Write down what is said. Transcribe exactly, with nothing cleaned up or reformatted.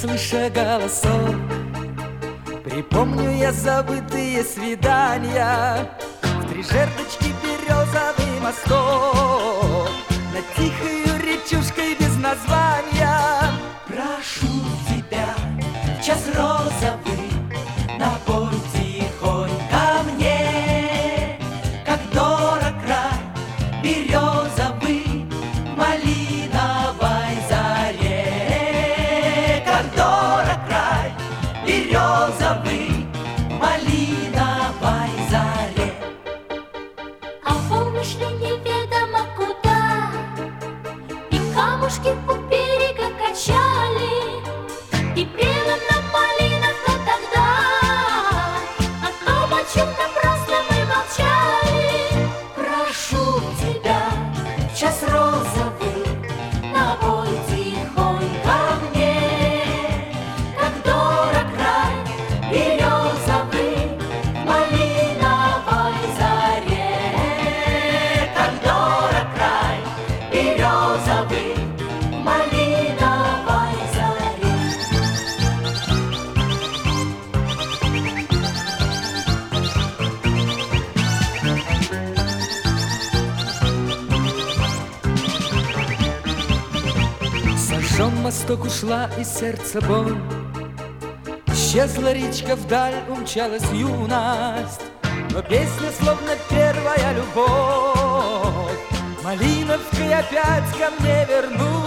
слыша голосов. Припомню я забытые свидания в три жердочки березовый мостов, над тихою речушкой без названия. Прошу тебя, час розовый, напой тихонько мне, как дорог край березовый, малиновой заре. Как дорог край березовый, малиновой заре. А помнишь ли неведомо куда, и камушки у берега качали, и пела нам малиновка тогда о том, о чем-то просто мы молчали. Прошу тебя, час розовый, напой тихонько мне, как дорог край березовый, малиновой заре. Как дорог край березовый, малиновой заре. Сожжен мосток, ушла из сердца боль, исчезла речка вдаль, умчалась юность, но песня словно первая любовь малиновкой опять ко мне вернулась.